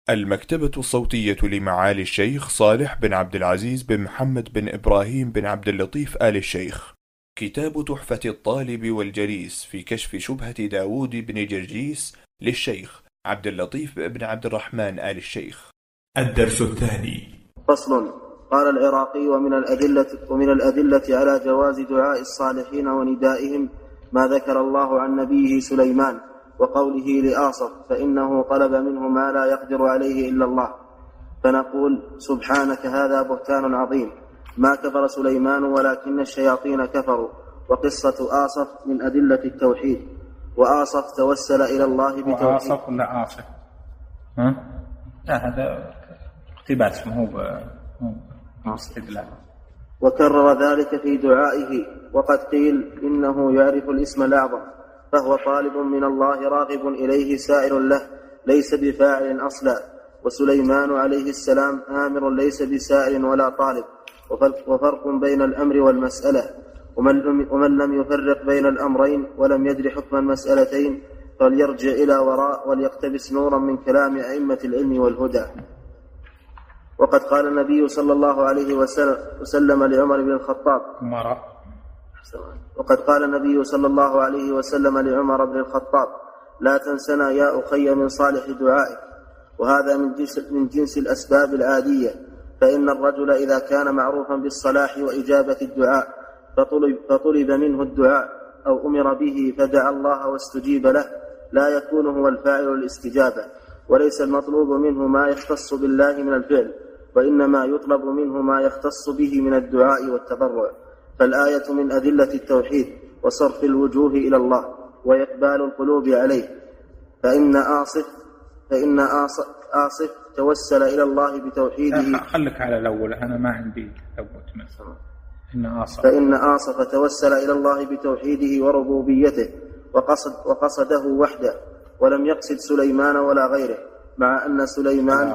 المكتبة الصوتية لمعالي الشيخ صالح بن عبد العزيز بن محمد بن إبراهيم بن عبد اللطيف آل الشيخ. كتاب تحفة الطالب والجليس في كشف شبهة داود بن جرجيس للشيخ عبد اللطيف بن عبد الرحمن آل الشيخ. الدرس الثاني. فصل. قال العراقي: ومن الأدلة على جواز دعاء الصالحين وندائهم ما ذكر الله عن نبيه سليمان وقوله لآصف: فإنه طلب منه ما لا يقدر عليه إلا الله. فنقول: سبحانك، هذا بهتان عظيم، ما كفر سليمان ولكن الشياطين كفروا. وقصة آصف من أدلة التوحيد، وآصف توسل إلى الله بتوحيد. وآصف ولا آصف؟ لا، هذا اقتباس، مو استدلال. وكرر ذلك في دعائه، وقد قيل إنه يعرف الاسم الأعظم، فهو طالب من الله راغب إليه سائر له، ليس بفاعل أصلا. وسليمان عليه السلام آمر ليس بسائل ولا طالب، وفرق بين الأمر والمسألة. ومن لم يفرق بين الأمرين ولم يدر حكم المسألتين فليرجع إلى وراء وليقتبس نورا من كلام أئمة العلم والهدى. وقد قال النبي صلى الله عليه وسلم لعمر بن الخطاب: لا تنسنا يا أخي من صالح دعائك. وهذا من جنس الأسباب العادية، فإن الرجل إذا كان معروفا بالصلاح وإجابة الدعاء فطلب منه الدعاء أو أمر به فدعا الله واستجيب له، لا يكون هو الفاعل الاستجابة، وليس المطلوب منه ما يختص بالله من الفعل، وإنما يطلب منه ما يختص به من الدعاء والتضرع. فالآية من أدلة التوحيد وصرف الوجوه إلى الله وإقبال القلوب عليه. فإن آصف توسل إلى الله بتوحيده. خلك على الأول، أنا ما عندي أول. فإن آصف توسل إلى الله بتوحيده وربوبيته وقصده وحده، ولم يقصد سليمان ولا غيره، مع أن سليمان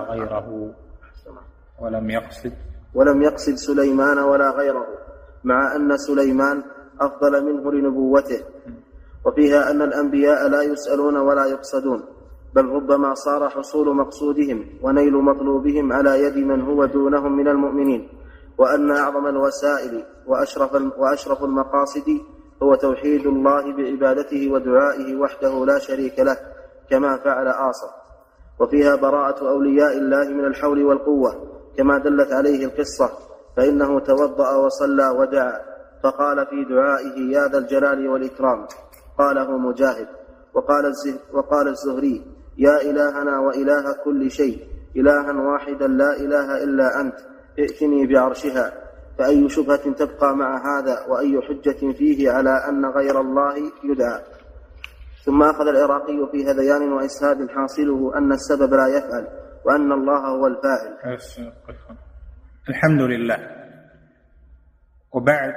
ولم يقصد سليمان ولا غيره، مع أن سليمان أفضل منه لنبوته. وفيها أن الأنبياء لا يسألون ولا يقصدون، بل ربما صار حصول مقصودهم ونيل مطلوبهم على يد من هو دونهم من المؤمنين، وأن أعظم الوسائل وأشرف المقاصد هو توحيد الله بعبادته ودعائه وحده لا شريك له، كما فعل آصف. وفيها براءة أولياء الله من الحول والقوة، كما دلت عليه القصة، فإنه توضأ وصلى ودعا، فقال في دعائه: يا ذا الجلال والإكرام. قاله مجاهد. وقال الزهري: يا إلهنا وإله كل شيء، إلها واحدا لا إله إلا أنت، ائتني بعرشها. فأي شبهة تبقى مع هذا، وأي حجة فيه على أن غير الله يدعى؟ ثم أخذ العراقي في هذيان وإسهاب حاصله أن السبب لا يفعل، وأن الله هو الفاعل. الحمد لله. وبعد،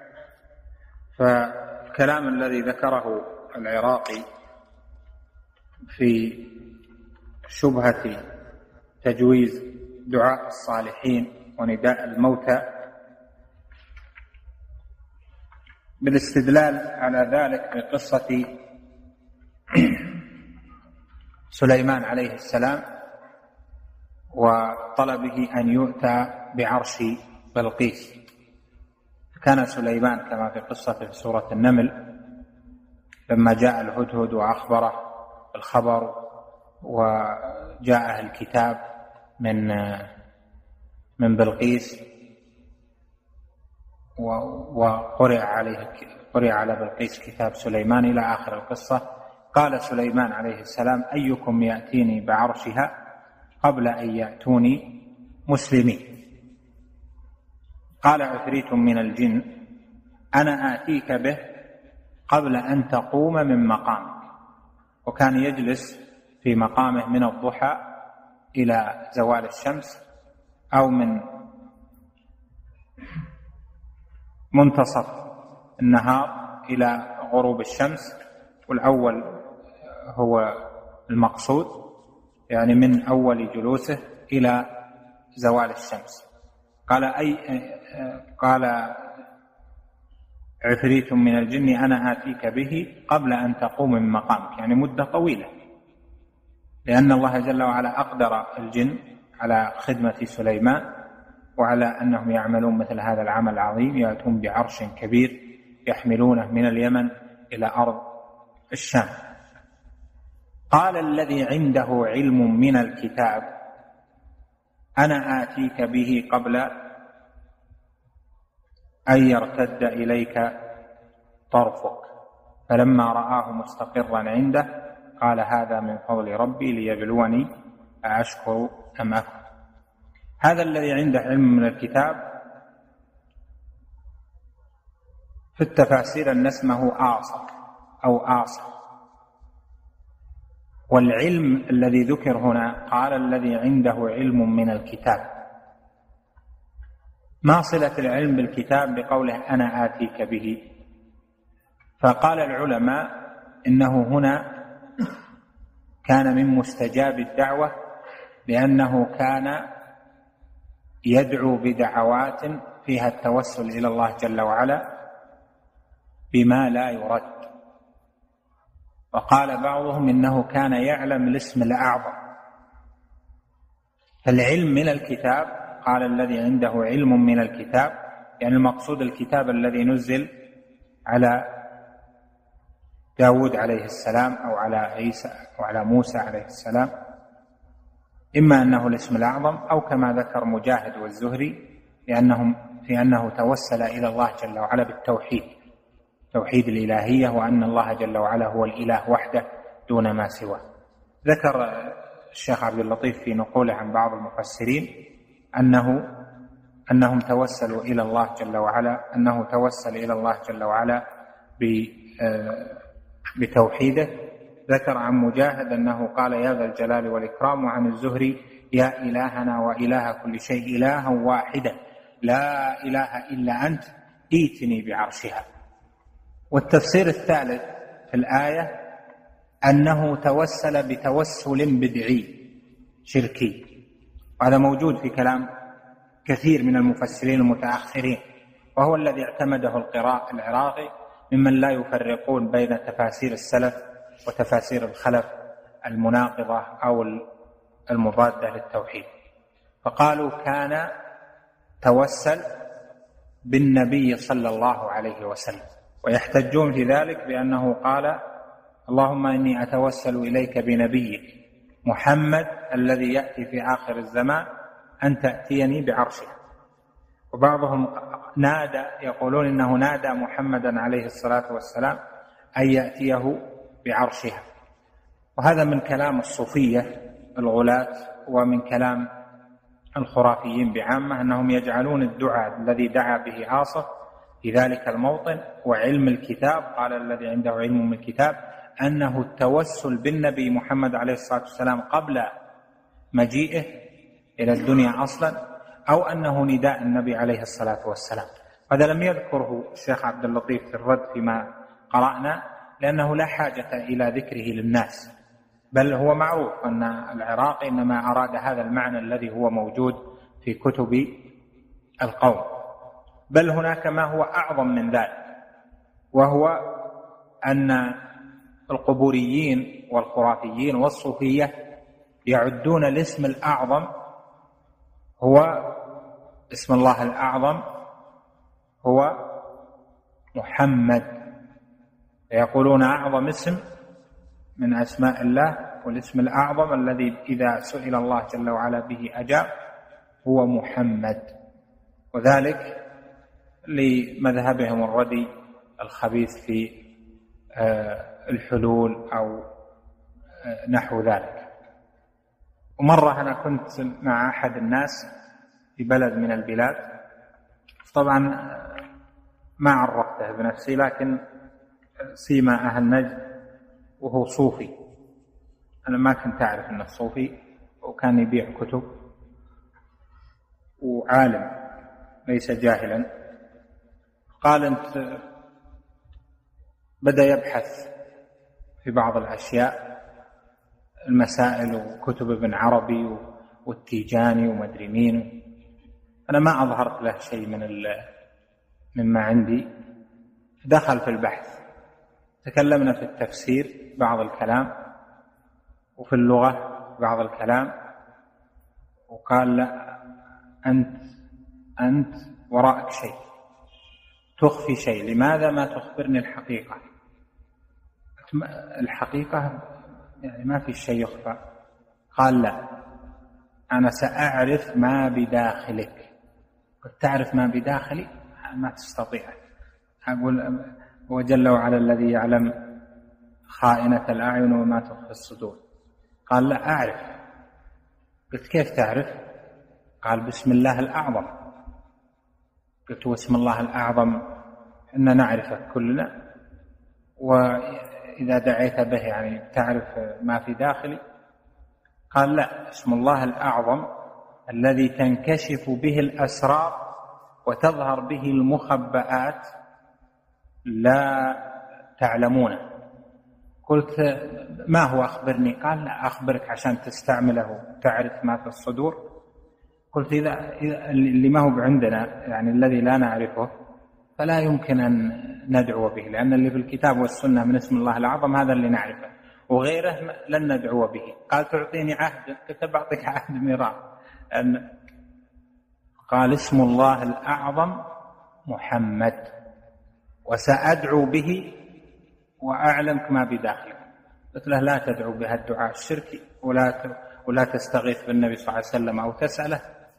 فالكلام الذي ذكره العراقي في شبهة تجويز دعاء الصالحين ونداء الموتى بالاستدلال على ذلك بقصة سليمان عليه السلام وطلبه أن يؤتى بعرش بلقيس. كان سليمان كما في قصة في سورة النمل لما جاء الهدهد وأخبره الخبر وجاءه الكتاب من بلقيس وقرئ على بلقيس كتاب سليمان إلى آخر القصة، قال سليمان عليه السلام: أيكم يأتيني بعرشها قبل أن يأتوني مسلمين؟ قال عفريت من الجن: أنا آتيك به قبل أن تقوم من مقامك. وكان يجلس في مقامه من الضحى إلى زوال الشمس، أو من منتصف النهار إلى غروب الشمس، والأول هو المقصود، يعني من أول جلوسه إلى زوال الشمس. قال عفريت من الجن: أنا آتيك به قبل أن تقوم من مقامك، يعني مدة طويلة. لأن الله جل وعلا أقدر الجن على خدمة سليمان وعلى أنهم يعملون مثل هذا العمل العظيم، يأتون بعرش كبير يحملونه من اليمن إلى أرض الشام. قال الذي عنده علم من الكتاب أنا آتيك به قبل أن يرتد إليك طرفك، فلما رآه مستقرا عنده قال هذا من فضل ربي ليبلوني أأشكر أم أكفر. هذا الذي عنده علم من الكتاب في التفاسير أن اسمه آصر أو آصر، والعلم الذي ذكر هنا قال الذي عنده علم من الكتاب، ما صلة العلم بالكتاب بقوله أنا آتيك به؟ فقال العلماء إنه هنا كان من مستجاب الدعوة، لأنه كان يدعو بدعوات فيها التوسل إلى الله جل وعلا بما لا يرد. وقال بعضهم إنه كان يعلم الاسم الأعظم. فالعلم من الكتاب قال الذي عنده علم من الكتاب، يعني المقصود الكتاب الذي نزل على داود عليه السلام أو على عيسى أو على موسى عليه السلام، إما أنه الاسم الأعظم أو كما ذكر مجاهد والزهري في أنه توسل إلى الله جل وعلا بالتوحيد، توحيد الإلهية، وأن الله جل وعلا هو الإله وحده دون ما سواه. ذكر الشيخ عبد اللطيف في نقوله عن بعض المفسرين أنهم توسلوا إلى الله جل وعلا، أنه توسل إلى الله جل وعلا بتوحيده. ذكر عن مجاهد أنه قال يا ذا الجلال والإكرام، وعن الزهري يا إلهنا وإله كل شيء إلها واحدا لا إله إلا أنت ائتني بعرشها. والتفسير الثالث في الآية أنه توسل بتوسل بدعي شركي، وهذا موجود في كلام كثير من المفسرين المتأخرين، وهو الذي اعتمده العراقي ممن لا يفرقون بين تفاسير السلف وتفاسير الخلف المناقضة أو المضادة للتوحيد. فقالوا كان توسل بالنبي صلى الله عليه وسلم، ويحتجون في ذلك بأنه قال اللهم إني أتوسل إليك بنبيك محمد الذي يأتي في آخر الزمان أن تأتيني بعرشها. وبعضهم يقولون إنه نادى محمدا عليه الصلاة والسلام أن يأتيه بعرشها. وهذا من كلام الصوفية الغلاة ومن كلام الخرافيين بعامة، أنهم يجعلون الدعاء الذي دعا به عاصف في ذلك الموطن وعلم الكتاب، قال الذي عنده علم من الكتاب، أنه التوسل بالنبي محمد عليه الصلاة والسلام قبل مجيئه إلى الدنيا أصلا، أو أنه نداء النبي عليه الصلاة والسلام. هذا لم يذكره الشيخ عبد اللطيف في الرد فيما قرأنا، لأنه لا حاجة إلى ذكره للناس، بل هو معروف أن العراقي إنما أراد هذا المعنى الذي هو موجود في كتب القوم. بل هناك ما هو أعظم من ذلك، وهو أن القبوريين والخرافيين والصوفية يعدون الاسم الأعظم هو اسم الله الأعظم هو محمد، يقولون أعظم اسم من أسماء الله والاسم الأعظم الذي إذا سئل الله جل وعلا به أجاب هو محمد، وذلك لمذهبهم الردي الخبيث في الحلول أو نحو ذلك. ومرة أنا كنت مع أحد الناس في بلد من البلاد، طبعا ما عرفته بنفسي لكن سيما أهل نجد، وهو صوفي. أنا ما كنت أعرف أنه صوفي، وكان يبيع كتب وعالم ليس جاهلا. قال أنت بدأ يبحث في بعض الأشياء، المسائل وكتب ابن عربي والتيجاني ومدري مين. أنا ما أظهرت له شيء مما عندي. دخل في البحث، تكلمنا في التفسير بعض الكلام وفي اللغة بعض الكلام وقال لا، أنت وراءك شيء، تخفي شيء، لماذا ما تخبرني الحقيقة؟ الحقيقة يعني ما في شيء يخفى. قال لا، أنا سأعرف ما بداخلك. قلت تعرف ما بداخلي؟ ما تستطيع. أقول هو جل وعلا الذي يعلم خائنة الأعين وما تخفي الصدور. قال لا أعرف. قلت كيف تعرف؟ قال بسم الله الأعظم. قلت واسم الله الأعظم إننا نعرفه كلنا، وإذا دعيت به يعني تعرف ما في داخلي؟ قال لا، اسم الله الأعظم الذي تنكشف به الأسرار وتظهر به المخبآت لا تعلمونه. قلت ما هو؟ أخبرني. قال لا أخبرك عشان تستعمله تعرف ما في الصدور. قلت إذا اللي ما هو عندنا يعني الذي لا نعرفه فلا يمكن أن ندعو به، لأن اللي في الكتاب والسنة من اسم الله الأعظم هذا اللي نعرفه، وغيره لن ندعو به. قال تعطيني عهد؟ قلت بعطيك عهد ميراث. قال اسم الله الأعظم محمد، وسأدعو به وأعلمك ما بداخلك. قلت له لا تدعو بها الدعاء الشركي، ولا تستغيث بالنبي صلى الله عليه وسلم أو تسأله.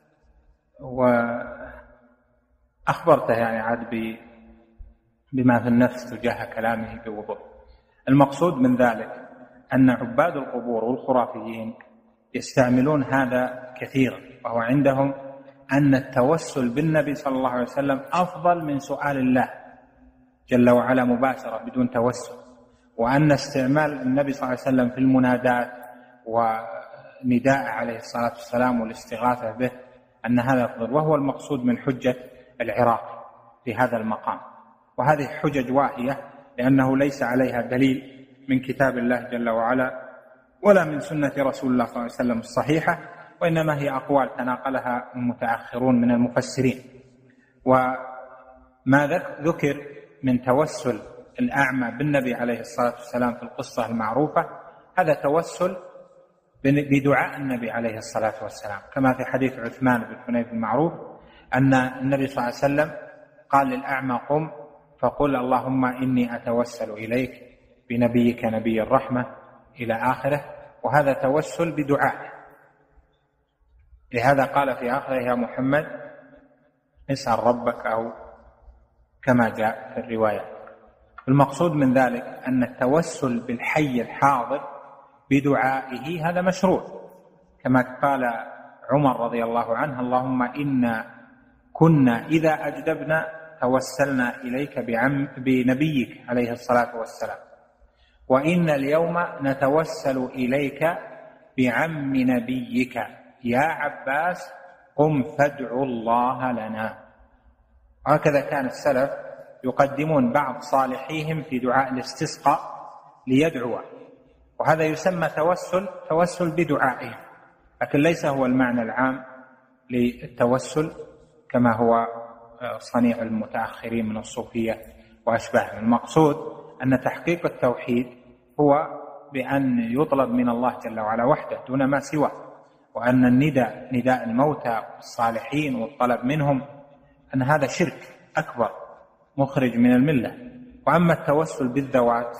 وأخبرته يعني عاد بما في النفس تجاه كلامه بوضوح. المقصود من ذلك أن عباد القبور والخرافيين يستعملون هذا كثيرا، وهو عندهم أن التوسل بالنبي صلى الله عليه وسلم أفضل من سؤال الله جل وعلا مباشرة بدون توسل، وأن استعمال النبي صلى الله عليه وسلم في المنادات ونداء عليه الصلاة والسلام والاستغاثة به أن هذا أفضل، وهو المقصود من حجة العراقي في هذا المقام. وهذه حجج واهية، لأنه ليس عليها دليل من كتاب الله جل وعلا ولا من سنة رسول الله صلى الله عليه وسلم الصحيحة، وإنما هي أقوال تناقلها المتأخرون من المفسرين. وما ذكر من توسل الأعمى بالنبي عليه الصلاة والسلام في القصة المعروفة هذا توسل بدعاء النبي عليه الصلاة والسلام، كما في حديث عثمان بن حنيف المعروف أن النبي صلى الله عليه وسلم قال للأعمى قم فقل اللهم إني أتوسل إليك بنبيك نبي الرحمة إلى آخره، وهذا توسل بدعاء. لهذا قال في آخره يا محمد اسأل ربك، أو كما جاء في الرواية. المقصود من ذلك أن التوسل بالحي الحاضر بدعائه هذا مشروع، كما قال عمر رضي الله عنه اللهم إنا كنا إذا أجدبنا توسلنا إليك بنبيك عليه الصلاة والسلام، وإن اليوم نتوسل إليك بعم نبيك يا عباس قم فادعوا الله لنا. هكذا كان السلف يقدمون بعض صالحيهم في دعاء الاستسقاء ليدعوا، وهذا يسمى توسل بدعائهم، لكن ليس هو المعنى العام للتوسل كما هو صنيع المتأخرين من الصوفية وأشباههم. المقصود أن تحقيق التوحيد هو بأن يطلب من الله جل وعلا وحده دون ما سواه، وأن نداء الموتى والصالحين والطلب منهم أن هذا شرك أكبر مخرج من الملة. وأما التوسل بالذوات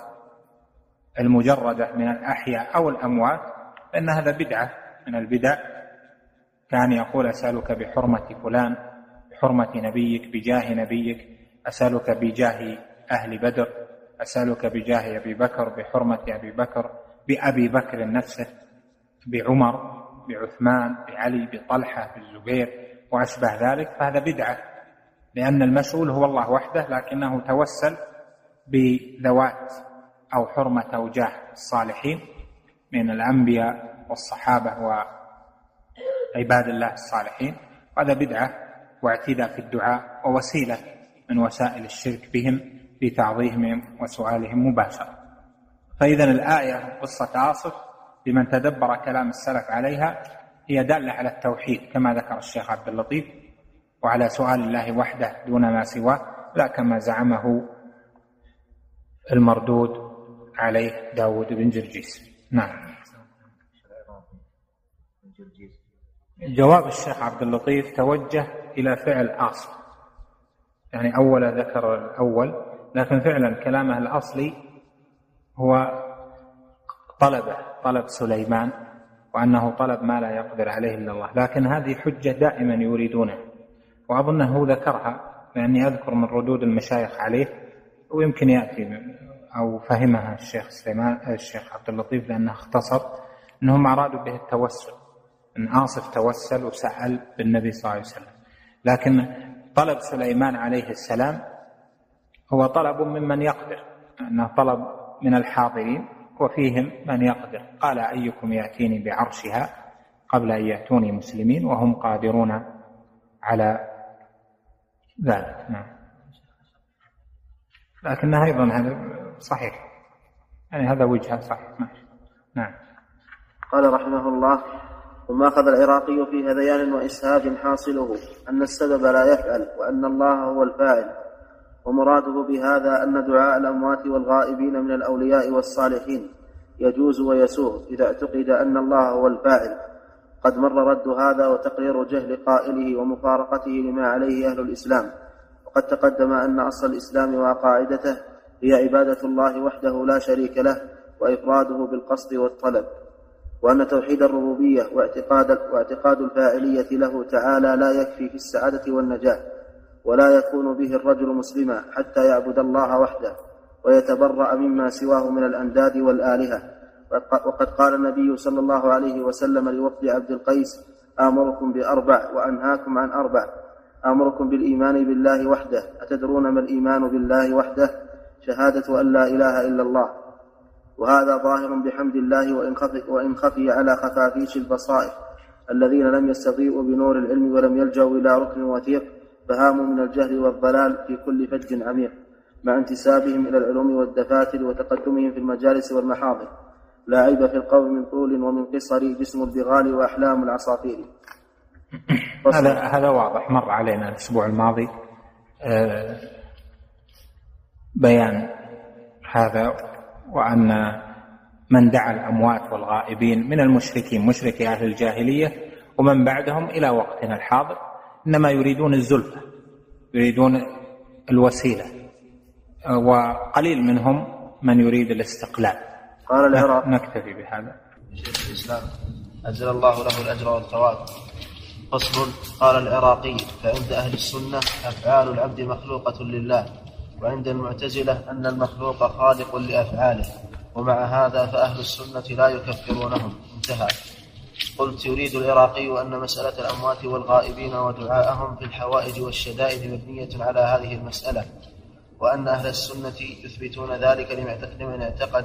المجردة من الأحياء أو الأموات فإن هذا بدعة من البدع. كان يقول أسألك بحرمة فلان، بحرمة نبيك، بجاه نبيك، أسألك بجاه أهل بدر، أسألك بجاه أبي بكر، بحرمة أبي بكر، بأبي بكر نفسه، بعمر، بعثمان، بعلي، بطلحة، بالزبير وأشبه ذلك. فهذا بدعة، لأن المسؤول هو الله وحده، لكنه توسل بذوات أو حرمة أو جاه الصالحين من الأنبياء والصحابة وعباد الله الصالحين، وهذا بدعة واعتداء في الدعاء ووسيلة من وسائل الشرك بهم في تعظيمهم وسؤالهم مباشرة. فإذا الآية قصة آصف لمن تدبر كلام السلف عليها هي دالة على التوحيد كما ذكر الشيخ عبد اللطيف، وعلى سؤال الله وحده دون ما سواه، لا كما زعمه المردود عليه داود بن جرجيس. نعم. جواب الشيخ عبد اللطيف توجه إلى فعل آصل، يعني أول ذكر الأول، لكن فعلا كلامه الأصلي هو طلب سليمان، وأنه طلب ما لا يقدر عليه إلا الله، لكن هذه حجة دائما يريدونها، وأظنه ذكرها لأني أذكر من ردود المشايخ عليه، ويمكن يأتي أو فهمها الشيخ عبد اللطيف لأنه اختصر أنهم أرادوا به التوسل، أن آصف توسل وسأل بالنبي صلى الله عليه وسلم، لكن طلب سليمان عليه السلام هو طلب ممن يقدر، أنه طلب من الحاضرين وفيهم من يقدر، قال أيكم يأتيني بعرشها قبل أن يأتوني مسلمين، وهم قادرون على ذلك. نعم، لكنها أيضا هذا صحيح، يعني هذا وجهة صحيح. نعم. قال رحمه الله: ثم أخذ العراقي في هذيان وإسهاب حاصله أن السبب لا يفعل، وأن الله هو الفاعل، ومراده بهذا أن دعاء الأموات والغائبين من الأولياء والصالحين يجوز ويسوغ إذا اعتقد أن الله هو الفاعل. قد مر رد هذا وتقرير جهل قائله ومفارقته لما عليه أهل الإسلام، وقد تقدم أن أصل الإسلام وقاعدته هي عبادة الله وحده لا شريك له وإفراده بالقصد والطلب، وأن توحيد الربوبية واعتقاد الفاعلية له تعالى لا يكفي في السعادة والنجاة، ولا يكون به الرجل مسلما حتى يعبد الله وحده ويتبرأ مما سواه من الأنداد والآلهة. وقد قال النبي صلى الله عليه وسلم لوفد عبد القيس: آمركم بأربع وأنهاكم عن أربع، آمركم بالإيمان بالله وحده، أتدرون ما الإيمان بالله وحده؟ شهادة أن لا إله إلا الله. وهذا ظاهر بحمد الله وإن خفي على خفافيش البصائر الذين لم يستضيئوا بنور العلم ولم يلجأوا إلى ركن وثيق، فهاموا من الجهل والضلال في كل فج عميق، مع انتسابهم إلى العلوم والدفاتر وتقدمهم في المجالس والمحاضر. لا عيب في القول من طول ومن قصر جسم البغال وأحلام العصافير. هذا واضح، مر علينا الأسبوع الماضي بيان هذا، وأن من دعا الأموات والغائبين من المشركين، مشركي أهل الجاهلية ومن بعدهم إلى وقتنا الحاضر، إنما يريدون الزلفة، يريدون الوسيلة، وقليل منهم من يريد الاستقلال. قال العراقي: نكتفي بهذا. شيخ الإسلام أجزل الله له الأجر والثواب. فصل. قال العراقي: فعند أهل السنة أفعال العبد مخلوقة لله، وعند المعتزلة أن المخلوق خالق لأفعاله، ومع هذا فأهل السنة لا يكفرونهم. انتهى. قلت: يريد العراقي أن مسألة الأموات والغائبين ودعاءهم في الحوائج والشدائد مبنية على هذه المسألة، وأن أهل السنة يثبتون ذلك لمن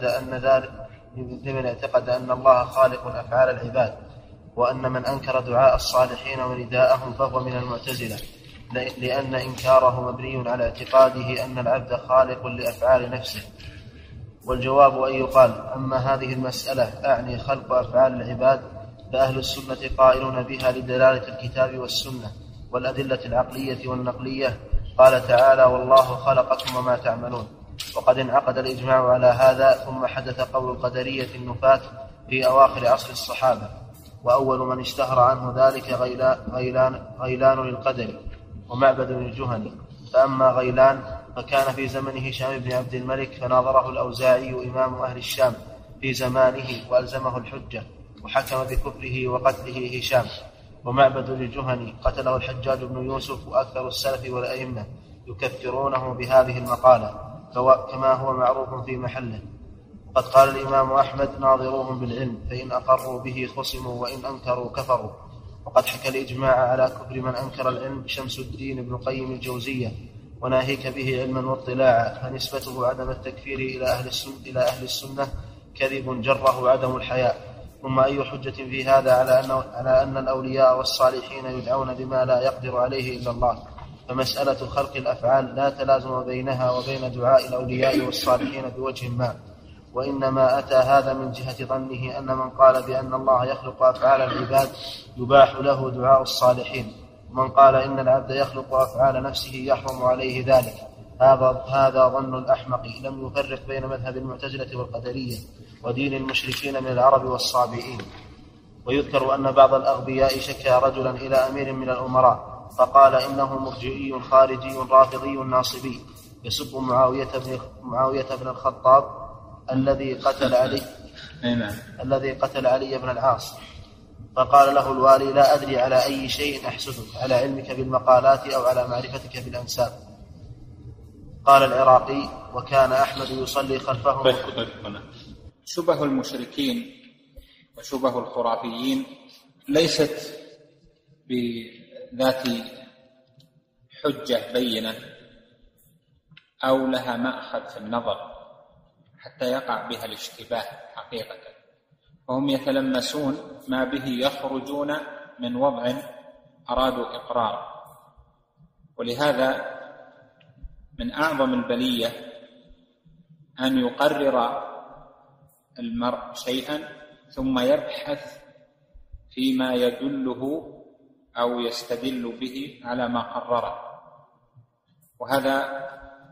اعتقد أن الله خالق أفعال العباد، وأن من أنكر دعاء الصالحين ونداءهم فهو من المعتزلة، لأن إنكاره مبني على اعتقاده أن العبد خالق لأفعال نفسه. والجواب أن يقال: أما هذه المسألة أعني خلق أفعال العباد، فأهل السنة قائلون بها لدلالة الكتاب والسنة والأدلة العقلية والنقلية. قال تعالى: والله خلقكم وما تعملون. وقد انعقد الإجماع على هذا، ثم حدث قول القدرية النفاة في أواخر عصر الصحابة، وأول من اشتهر عنه ذلك غيلان للقدر ومعبد الجهني. فأما غيلان فكان في زمن هشام بن عبد الملك، فناظره الأوزاعي إمام أهل الشام في زمانه وألزمه الحجة، وحكم بكفره وقتله هشام. ومعبد الجهني قتله الحجاج بن يوسف، وأكثر السلف والأئمة يكفرونه بهذه المقالة، كما هو معروف في محله. قد قال الإمام أحمد: ناظروهم بالعلم، فإن أقروا به خصموا، وإن أنكروا كفروا. وقد حكى الإجماع على كفر من أنكر العلم شمس الدين ابن قيم الجوزية، وناهيك به علما واطلاعا، فنسبته عدم التكفير إلى أهل السنة كذب جره عدم الحياء. ثم أي حجة في هذا على أن الأولياء والصالحين يدعون بما لا يقدر عليه إلا الله؟ فمسألة خلق الأفعال لا تلازم بينها وبين دعاء الأولياء والصالحين بوجه ما، وإنما أتى هذا من جهة ظنه أن من قال بأن الله يخلق أفعال العباد يباح له دعاء الصالحين، ومن قال إن العبد يخلق أفعال نفسه يحرم عليه ذلك. هذا ظن الأحمق، لم يفرق بين مذهب المعتزلة والقدرية ودين المشركين من العرب والصابئين. ويذكر أن بعض الأغبياء شكى رجلا إلى أمير من الأمراء فقال إنه مرجئي خارجي رافضي ناصبي يسب معاوية بن الخطاب الذي قتل علي بن العاص. فقال له الوالي: لا أدري على أي شيء أحسدك، على علمك بالمقالات أو على معرفتك بالأنساب. قال العراقي: وكان أحمد يصلي خلفه. شبه المشركين وشبه الخرافيين ليست بذات حجة بينة أو لها مأخذ في النظر حتى يقع بها الاشتباه حقيقة، وهم يتلمسون ما به يخرجون من وضع أرادوا إقراره. ولهذا من أعظم البلية أن يقرر المرء شيئا ثم يبحث فيما يدله أو يستدل به على ما قرره، وهذا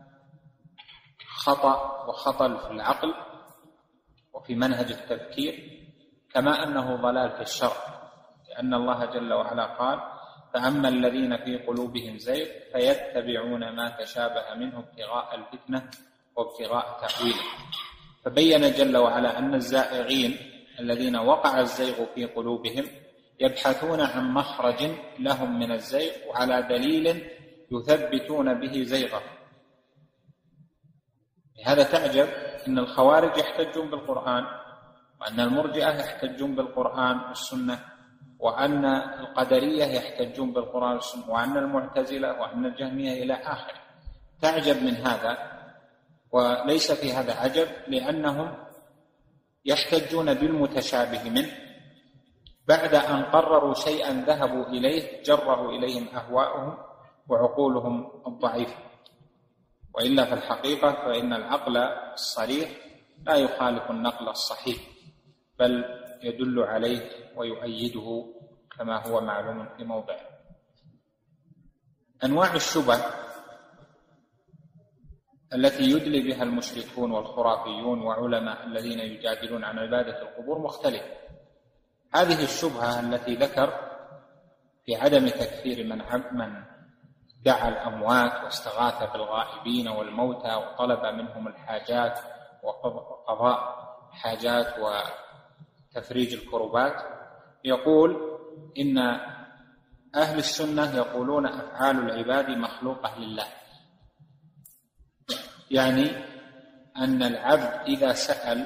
خطأ وخطل في العقل وفي منهج التفكير، كما أنه ضلال في الشرع، لأن الله جل وعلا قال: فأما الذين في قلوبهم زيغ فيتبعون ما تشابه منه ابتغاء الفتنة وابتغاء تأويله. فبين جل وعلا أن الزائغين الذين وقع الزيغ في قلوبهم يبحثون عن مخرج لهم من الزيغ وعلى دليل يثبتون به زيغه. لهذا تعجب أن الخوارج يحتجون بالقرآن، وأن المرجئة يحتجون بالقرآن والسنة، وأن القدرية يحتجون بالقرآن والسنة، وأن المعتزلة وأن الجهمية إلى آخره. تعجب من هذا، وليس في هذا عجب، لأنهم يحتجون بالمتشابه منه بعد أن قرروا شيئا ذهبوا إليه جره إليهم أهواؤهم وعقولهم الضعيفة. وإلا في الحقيقة فإن العقل الصريح لا يخالف النقل الصحيح، بل يدل عليه ويؤيده كما هو معلوم في موضعه. أنواع الشبه التي يدلي بها المشركون والخرافيون وعلماء الذين يجادلون عن عبادة القبور مختلفة. هذه الشبهة التي ذكر في عدم تكفير من دعا الأموات واستغاث بالغائبين والموتى وطلب منهم الحاجات وقضاء حاجات وتفريج الكربات، يقول إن أهل السنة يقولون أفعال العباد مخلوقة لله، يعني أن العبد إذا سأل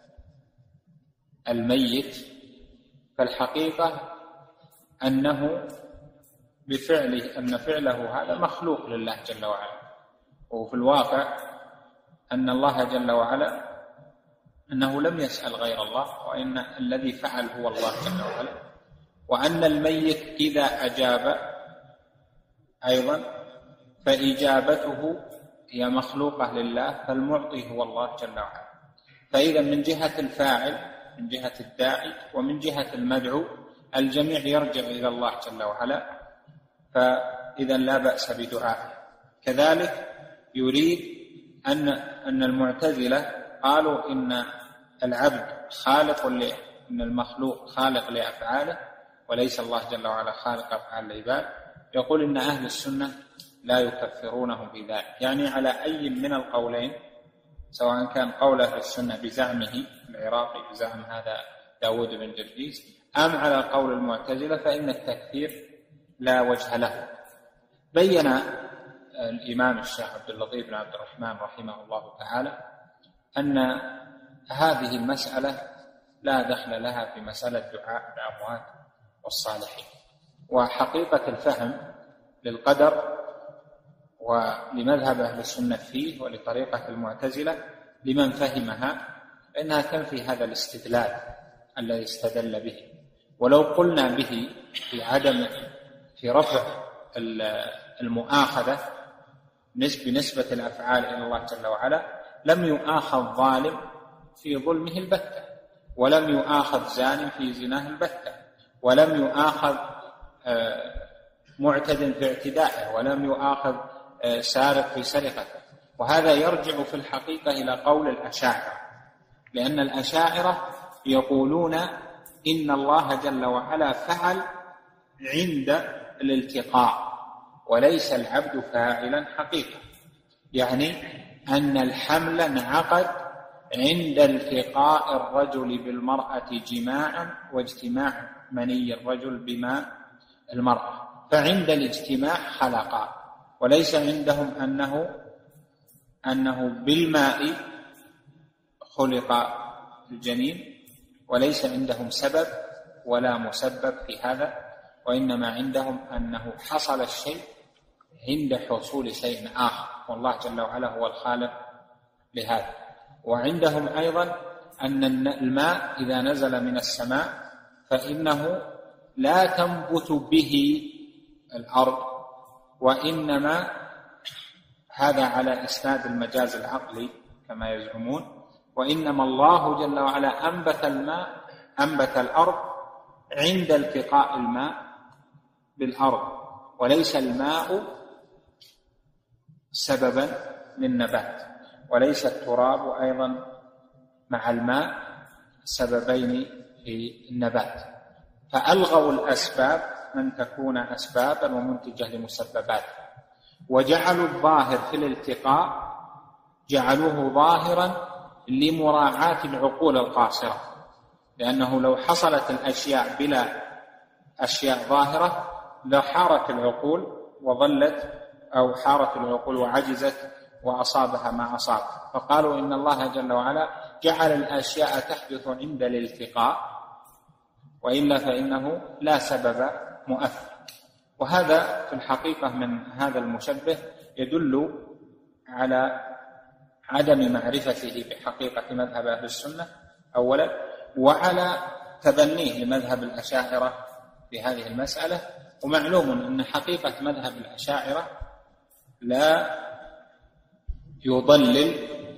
الميت فالحقيقة أنه بفعله أن فعله هذا مخلوق لله جل وعلا، وفي الواقع أن الله جل وعلا أنه لم يسأل غير الله، وإن الذي فعل هو الله جل وعلا، وأن الميت إذا أجاب أيضا فإجابته هي مخلوقة لله، فالمعطي هو الله جل وعلا. فإذا من جهة الفاعل، من جهة الداعي، ومن جهة المدعو، الجميع يرجع إلى الله جل وعلا، فإذا لا بأس بدعائه. كذلك يريد أن المعتزلة قالوا إن العبد خالق إن المخلوق خالق لأفعاله وليس الله جل وعلا خالق أفعال العباد. يقول إن أهل السنة لا يكفرونهم بذلك، يعني على أي من القولين، سواء كان قول أهل السنة بزعمه العراقي بزعم هذا داود بن جرجيس أم على قول المعتزلة، فإن التكفير لا وجه له. بين الإمام الشيخ عبد اللطيف بن عبد الرحمن رحمه الله تعالى أن هذه المسألة لا دخل لها في مسألة دعاء الأموات والصالحين. وحقيقة الفهم للقدر ولمذهب أهل السنة فيه ولطريقة المعتزلة لمن فهمها فإنها تنفي هذا الاستدلال الذي استدل به. ولو قلنا به في رفع المؤاخذة بنسبة الأفعال إلى الله جل وعلا لم يؤاخذ ظالم في ظلمه البتة، ولم يؤاخذ زان في زناه البتة، ولم يؤاخذ معتد في اعتدائه، ولم يؤاخذ سارق في سرقته. وهذا يرجع في الحقيقة إلى قول الأشاعرة، لأن الأشاعرة يقولون إن الله جل وعلا فعل عند الالتقاء وليس العبد فاعلا حقيقة، يعني أن الحمل انعقد عند التقاء الرجل بالمرأة جماعا واجتماع مني الرجل بماء المرأة، فعند الاجتماع خلقا، وليس عندهم أنه بالماء خلق الجنين، وليس عندهم سبب ولا مسبب في هذا، وإنما عندهم أنه حصل الشيء عند حصول شيء آخر، والله جل وعلا هو الخالق لهذا. وعندهم أيضا أن الماء إذا نزل من السماء فإنه لا تنبت به الأرض، وإنما هذا على إسناد المجاز العقلي كما يزعمون، وإنما الله جل وعلا أنبت الأرض عند التقاء الماء بالأرض، وليس الماء سببا للنبات، وليس التراب أيضا مع الماء سببين في النبات، فألغوا الأسباب من تكون أسبابا ومنتجة لمسببات، وجعلوا الظاهر في الالتقاء جعلوه ظاهرا لمراعاة العقول القاصرة، لأنه لو حصلت الأشياء بلا أشياء ظاهرة لحارت العقول وظلت، أو حارت العقول وعجزت وأصابها ما أصاب، فقالوا إن الله جل وعلا جعل الأشياء تحدث عند الالتقاء، وإلا فإنه لا سبب مؤثر. وهذا في الحقيقة من هذا المشبه يدل على عدم معرفته بحقيقة مذهب أهل السنة أولا، وعلى تبنيه لمذهب الأشاعرة في هذه المسألة. ومعلوم أن حقيقة مذهب الأشاعرة لا يضلل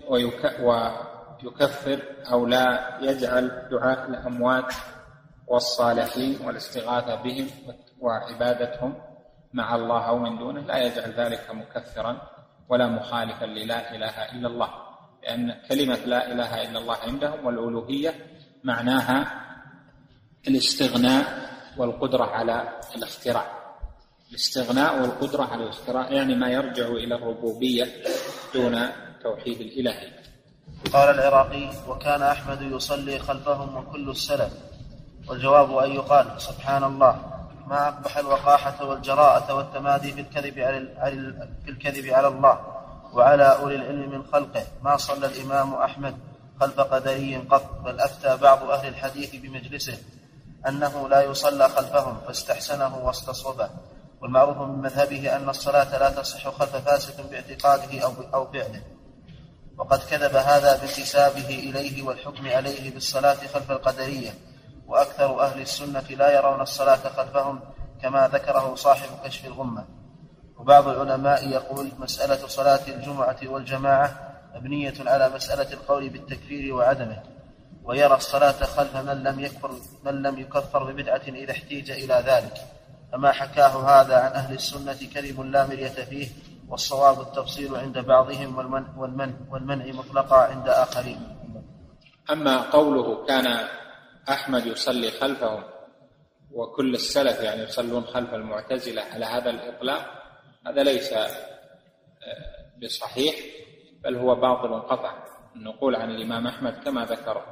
ويكفر أو لا يجعل دعاء الأموات والصالحين والاستغاثة بهم وعبادتهم مع الله أو من دونه، لا يجعل ذلك مكفرا ولا مخالفا للا إله إلا الله، لأن كلمة لا إله إلا الله عندهم والألوهية معناها الاستغناء والقدرة على الاختراع. الاستغناء والقدرة على الاختراع يعني ما يرجع إلى الربوبية دون توحيد الإلهي. قال العراقي: وكان أحمد يصلي خلفهم وكل السلف. والجواب أن يقال: سبحان الله، ما أقبح الوقاحة والجراءة والتمادي في الكذب على الله وعلى أولي العلم من خلقه. ما صلى الإمام أحمد خلف قدري قط، بل أفتى بعض أهل الحديث بمجلسه أنه لا يصلى خلفهم، فاستحسنه واستصوبه. والمعروف من مذهبه أن الصلاة لا تصح خلف فاسق باعتقاده أو فعله، وقد كذب هذا بانتسابه إليه والحكم عليه بالصلاة خلف القدرية. وأكثر أهل السنة لا يرون الصلاة خلفهم كما ذكره صاحب كشف الغمة. وبعض العلماء يقول: مسألة صلاة الجمعة والجماعة مبنية على مسألة القول بالتكفير وعدمه، ويرى الصلاة خلف من لم يكفر ببدعة إذا احتيج إلى ذلك. فما حكاه هذا عن أهل السنة كذب لا مرية فيه، والصواب التفصيل عند بعضهم والمنع مطلقا عند آخرين. أما قوله كان أحمد يصلي خلفهم وكل السلف يعني يصلون خلف المعتزلة على هذا الإطلاق، هذا ليس بصحيح، بل هو باطل قطعا. نقول عن الإمام أحمد كما ذكر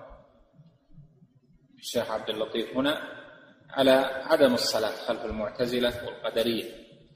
الشيخ عبد اللطيف هنا على عدم الصلاة خلف المعتزلة والقدرية.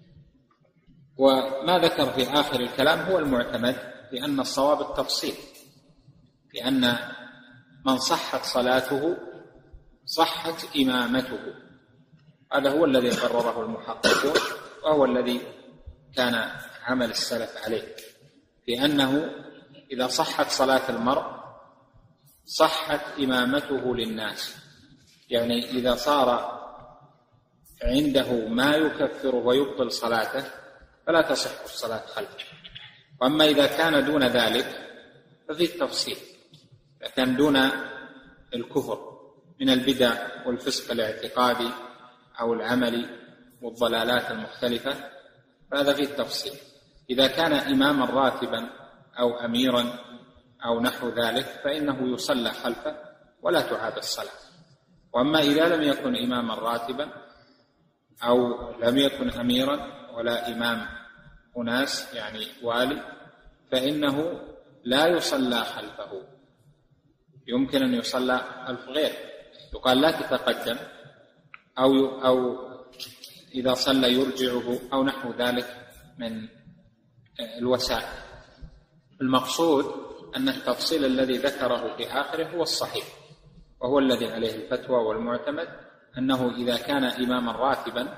وما ذكر في آخر الكلام هو المعتمد، لأن الصواب التفصيل، لأن من صحت صلاته صحت إمامته، هذا هو الذي قرره المحققون، وهو الذي كان عمل السلف عليه، لأنه إذا صحت صلاة المرء صحت إمامته للناس، يعني إذا صار عنده ما يكفر ويبطل صلاته فلا تصح الصلاة خلفه. وأما إذا كان دون ذلك ففي التفصيل، إذا كان دون الكفر من البدع والفسق الاعتقادي أو العملي والضلالات المختلفة فهذا فيه التفصيل. إذا كان إماما راتبا أو أميرا أو نحو ذلك فإنه يصلى خلفه ولا تعاد الصلاة. وأما إذا لم يكن إماما راتبا أو لم يكن أميرا ولا إمام أناس يعني والي، فإنه لا يصلى خلفه، يمكن أن يصلى خلف غيره، يقال لا تتقدم، أو إذا صلى يرجعه أو نحو ذلك من الوسائل. المقصود أن التفصيل الذي ذكره في آخره هو الصحيح، وهو الذي عليه الفتوى والمعتمد، أنه إذا كان إماما راتبا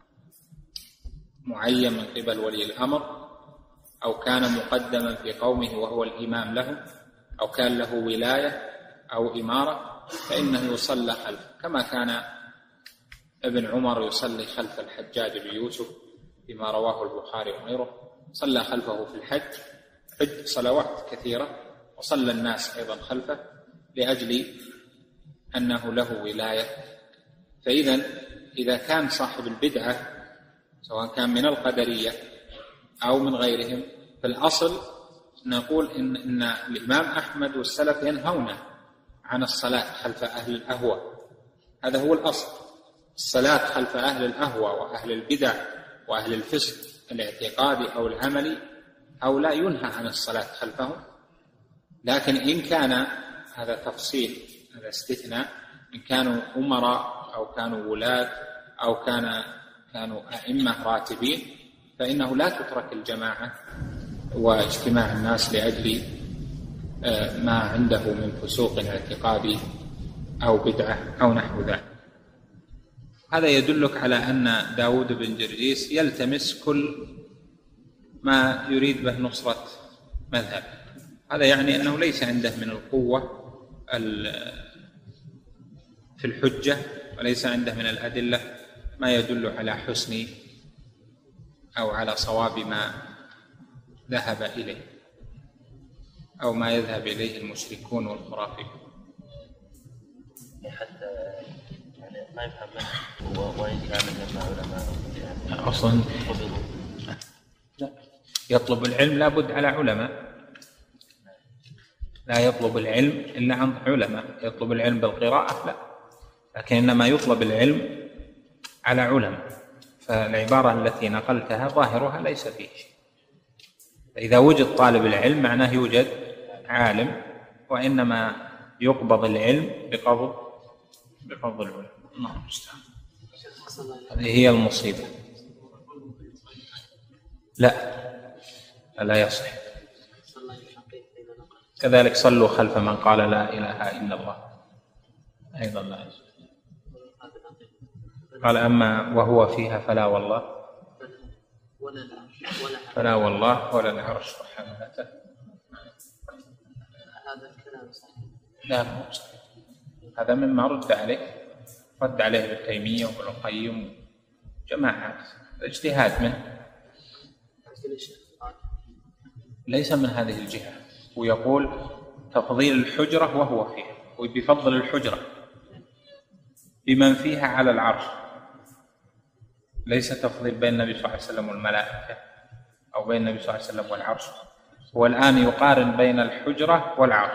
معين من قبل ولي الأمر، أو كان مقدما في قومه وهو الإمام لهم، أو كان له ولاية أو إمارة، فإنه يصلى خلفه، كما كان ابن عمر يصلي خلف الحجاج بن يوسف بما رواه البخاري وغيره، صلى خلفه في الحج صلوات كثيرة، وصلى الناس أيضا خلفه لأجل أنه له ولاية. فإذا إذا كان صاحب البدعة سواء كان من القدرية أو من غيرهم، فالأصل نقول إن الإمام أحمد والسلف ينهون عن الصلاة خلف أهل الأهواء، هذا هو الأصل. الصلاة خلف أهل الأهواء وأهل البدع وأهل الفسق الاعتقادي أو العملي هؤلاء ينهى عن الصلاة خلفهم. لكن إن كان هذا تفصيل، هذا استثناء، إن كانوا أمراء أو كانوا ولاة أو كانوا أئمة راتبين، فإنه لا تترك الجماعة واجتماع الناس لأجل ما عنده من فسوق اعتقادي أو بدعة أو نحو ذلك. هذا يدلك على أن داود بن جرجيس يلتمس كل ما يريد به نصرة مذهب. هذا يعني أنه ليس عنده من القوة في الحجة، وليس عنده من الأدلة ما يدل على حسن أو على صواب ما ذهب إليه أو ما يذهب إليه المشركون والخرافيون. حتى يعني ما يفهم منه وإن كان لما علماء أصلا يطلب العلم لا بد على علماء، لا يطلب العلم إلا عن علماء. يطلب العلم بالقراءة لا، لكن إنما يطلب العلم على علماء. فالعبارة التي نقلتها ظاهرها ليس فيه شيء. إذا وجد طالب العلم معناه يوجد عالم، وإنما يقبض العلم بقبض العلم. الله المستعان. هذه هي المصيبة. لا يصح. كذلك صلوا خلف من قال لا إله إلا الله أيضا لا يصح. قال أما وهو فيها فلا والله ولا العرش وحملته. هذا الكلام صحيح؟ لا مو صحيح. هذا مما رد عليه ابن تيمية وابن القيم جماعات، اجتهاد منه، ليس من هذه الجهة. ويقول تفضيل الحجرة وهو فيها، وبيفضل الحجرة بمن فيها على العرش، ليس تفضيل بين النبي صلى الله عليه وسلم والملائكة أو بين النبي صلى الله عليه وسلم والعرش. هو الآن يقارن بين الحجرة والعرش،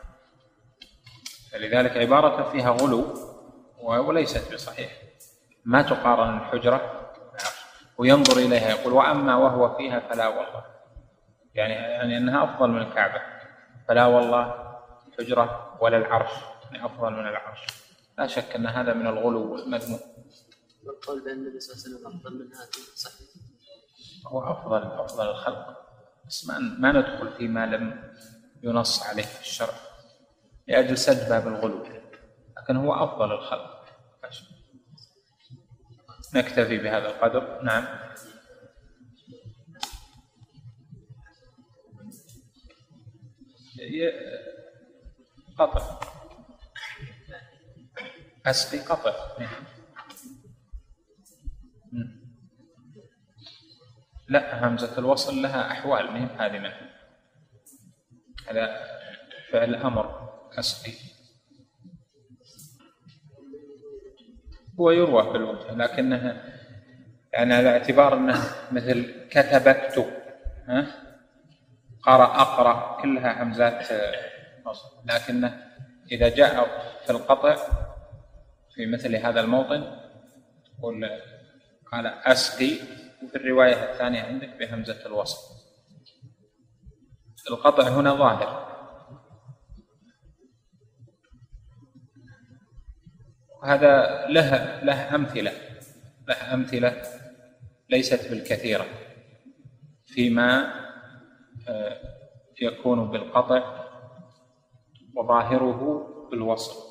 فلذلك عبارة فيها غلو وليست بصحيح. ما تقارن الحجرة والعرش. وينظر إليها يقول وأما وهو فيها فلا والله، يعني أنها أفضل من الكعبة. فلا والله الحجرة ولا العرش يعني أفضل من العرش. لا شك أن هذا من الغلو والمذموم. والقول بأن النبي صلى الله عليه وسلم أفضل من هذا صحيح، هو أفضل الخلق، بس ما ندخل فيما لم ينص عليه في الشرع لأجل سد باب الغلو، لكن هو أفضل الخلق. نكتفي بهذا القدر. نعم. قطع أسقي قطع. لا، همزة الوصل لها أحوال مهم هذه منها. هذا فعل أمر أسقي، هو يروى في الوجه، لكنها يعني على اعتبار أنه مثل كتبت، قرأ أقرأ، كلها همزات وصل. لكنه إذا جاء في القطع في مثل هذا الموطن قال أسقي، وفي الرواية الثانية عندك بهمزة الوصل. القطع هنا ظاهر، هذا له أمثلة ليست بالكثيرة فيما يكون بالقطع وظاهره بالوصل،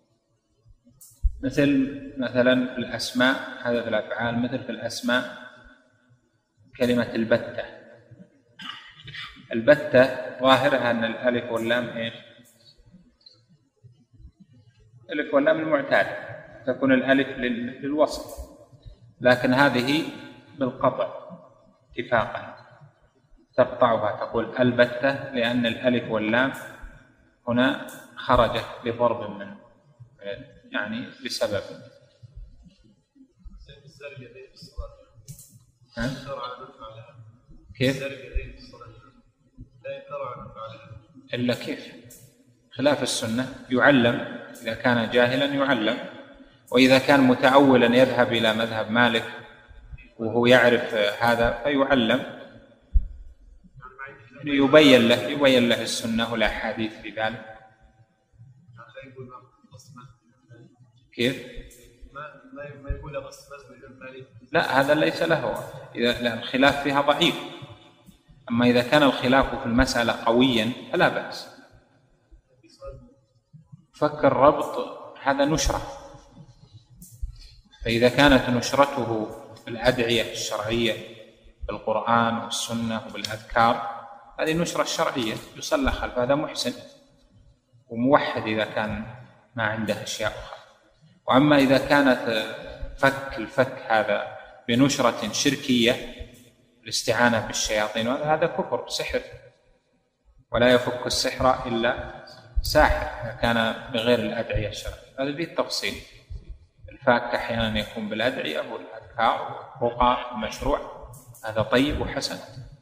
مثلا في الأسماء، هذا في الأفعال، مثل في الأسماء كلمة البتة ظاهرها أن الألف واللام إيش؟ الألف واللام المعتاد، تكون الألف للوصل، لكن هذه بالقطع اتفاقا تقطعها، تقول البتة، لأن الألف واللام هنا خرجت بضرب من يعني بسبب. كيف؟ إلا كيف؟ خلاف السنة، يعلم إذا كان جاهلا يعلم، وإذا كان متعولا يذهب إلى مذهب مالك وهو يعرف هذا فيعلم، يبين له السنة والأحاديث في ذلك. كيف؟ ما يقول لا، هذا ليس له، إذا الخلاف فيها ضعيف. أما إذا كان الخلاف في المسألة قويا فلا بأس. فك الربط هذا نشرة، فإذا كانت نشرته بالأدعية الشرعية بالقرآن والسنة وبالأذكار، هذه النشرة الشرعية يصلى خلف، هذا محسن وموحد إذا كان ما عنده أشياء أخرى. وأما إذا كانت الفك هذا بنشرة شركية، الاستعانة بالشياطين، هذا كفر سحر، ولا يفك السحر إلا ساحر كان بغير الأدعية الشرعية. هذا فيه التفصيل. الفاك أحيانا يكون بالأدعية والأذكار والرقى المشروع، هذا طيب وحسن.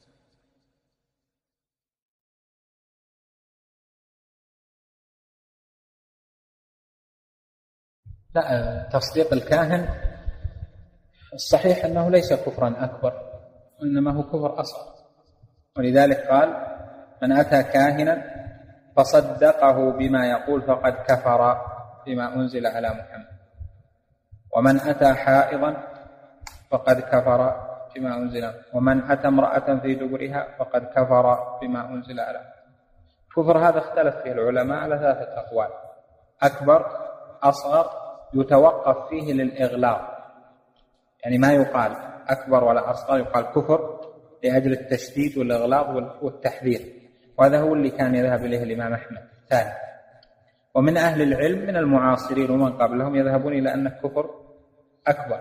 لا، تصديق الكاهن الصحيح أنه ليس كفرا أكبر، وإنما هو كفر أصغر. ولذلك قال: من أتى كاهنا فصدقه بما يقول فقد كفر بما أنزل على محمد، ومن أتى حائضا فقد كفر بما أنزل، ومن أتى امرأة في دبرها فقد كفر بما أنزل على محمد. كفر هذا اختلف فيه العلماء على 3 أقوال: أكبر، أصغر، يتوقف فيه للإغلاظ، يعني ما يقال أكبر ولا أصغر، يقال كفر لأجل التشديد والإغلاظ والتحذير، وهذا هو اللي كان يذهب إليه الإمام أحمد. ثاني، ومن أهل العلم من المعاصرين ومن قبلهم يذهبون إلى أن الكفر أكبر.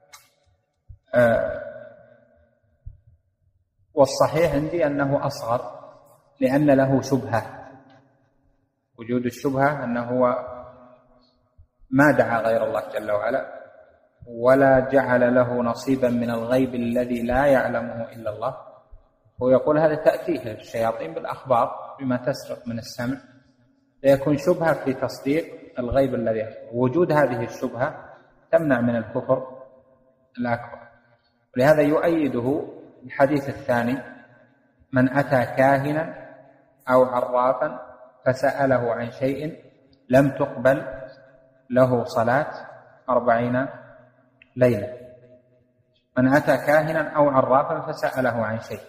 والصحيح عندي أنه أصغر، لأن له شبهة، وجود الشبهة أنه هو ما دعا غير الله جل وعلا، ولا جعل له نصيبا من الغيب الذي لا يعلمه إلا الله. ويقول هذا تأتيه الشياطين بالأخبار بما تسرق من السمع، ليكون شبهة في تصديق الغيب الذي يحصل. وجود هذه الشبهة تمنع من الكفر الأكبر. ولهذا يؤيده الحديث الثاني: من أتى كاهنا أو عرافا فسأله عن شيء لم تقبل له صلاة 40 ليلة. من أتى كاهنا أو عرافا فسأله عن شيء،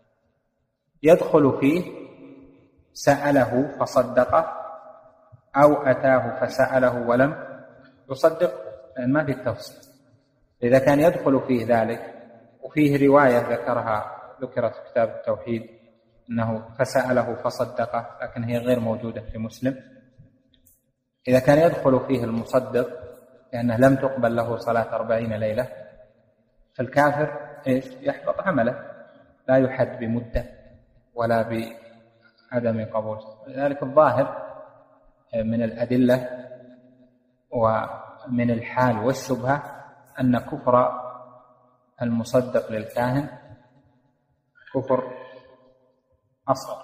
يدخل فيه سأله فصدقه، أو أتاه فسأله ولم يصدق، لأن ما في التفصيل. إذا كان يدخل فيه ذلك، وفيه رواية ذكرت في كتاب التوحيد أنه فسأله فصدقه، لكن هي غير موجودة في مسلم. إذا كان يدخل فيه المصدق لأنه لم تقبل له صلاة 40 ليلة، فالكافر يحبط عمله، لا يحد بمدة ولا بعدم قبول. لذلك الظاهر من الأدلة ومن الحال والشبهة أن كفر المصدق للكاهن كفر أصغر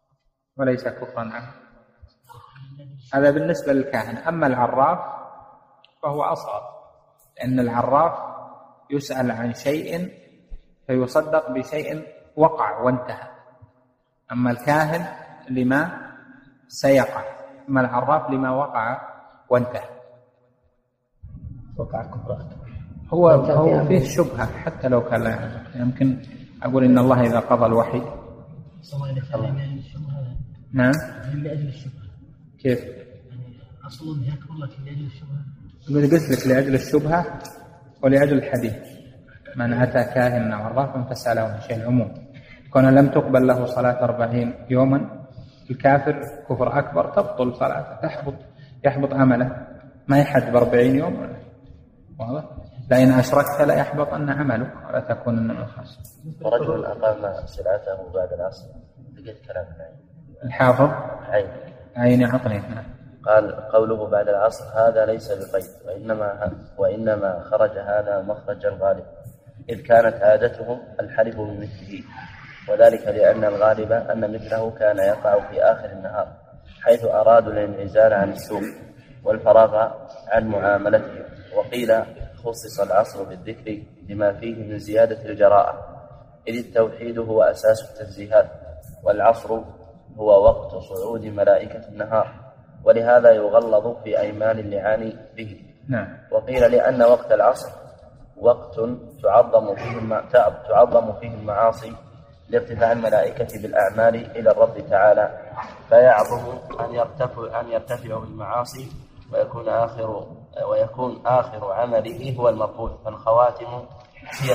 وليس كفرا أكبر. هذا بالنسبة للكاهن. أما العراف فهو أصغر، لأن العراف يسأل عن شيء فيصدق بشيء وقع وانتهى، أما الكاهن لما سيقع، أما العراف لما وقع وانتهى. وقع كفر هو فيه شبهة حتى لو كان لا يعلم. يمكن أقول إن الله إذا قضى الوحي. نعم. لأجل الشبهة. كيف؟ يعني أصل يكبر لكن لأجل الشبهة. قلت لك لأجل الشبهة ولأجل الحديث، من أتى كاهنا عرافا فسأله عن شيء، العموم. كون لم تقبل له صلاة 40 يوما، الكافر كفر أكبر تبطل صلاته، يحبط عمله، ما يحد ب40 يوم، واضح؟ لئن أشركت لا يحبطن عمله ولا تكون من الخاسرين. ورجل أقام سلعته بعد العصر، لقيت كلام الحافظ عيني عطني. قال قوله بعد العصر هذا ليس بقيد، وإنما خرج هذا مخرج الغالب، إذ كانت عادتهم الحلف بمثله، وذلك لأن الغالب أن مثله كان يقع في آخر النهار، حيث أرادوا الانعزال عن السوق والفراغ عن معاملته. وقيل خصص العصر بالذكر لما فيه من زيادة الجراءة، إذ التوحيد هو أساس التنزيهات، والعصر هو وقت صعود ملائكة النهار، ولهذا يغلظ في أيمان اللعان به. وقيل لأن وقت العصر وقت تعظم فيه المعاصي لارتفاع الملائكة بالأعمال إلى الرب تعالى، فيعظم أن يرتفع بالمعاصي ويكون آخر عمله هو المرفوع، فالخواتم هي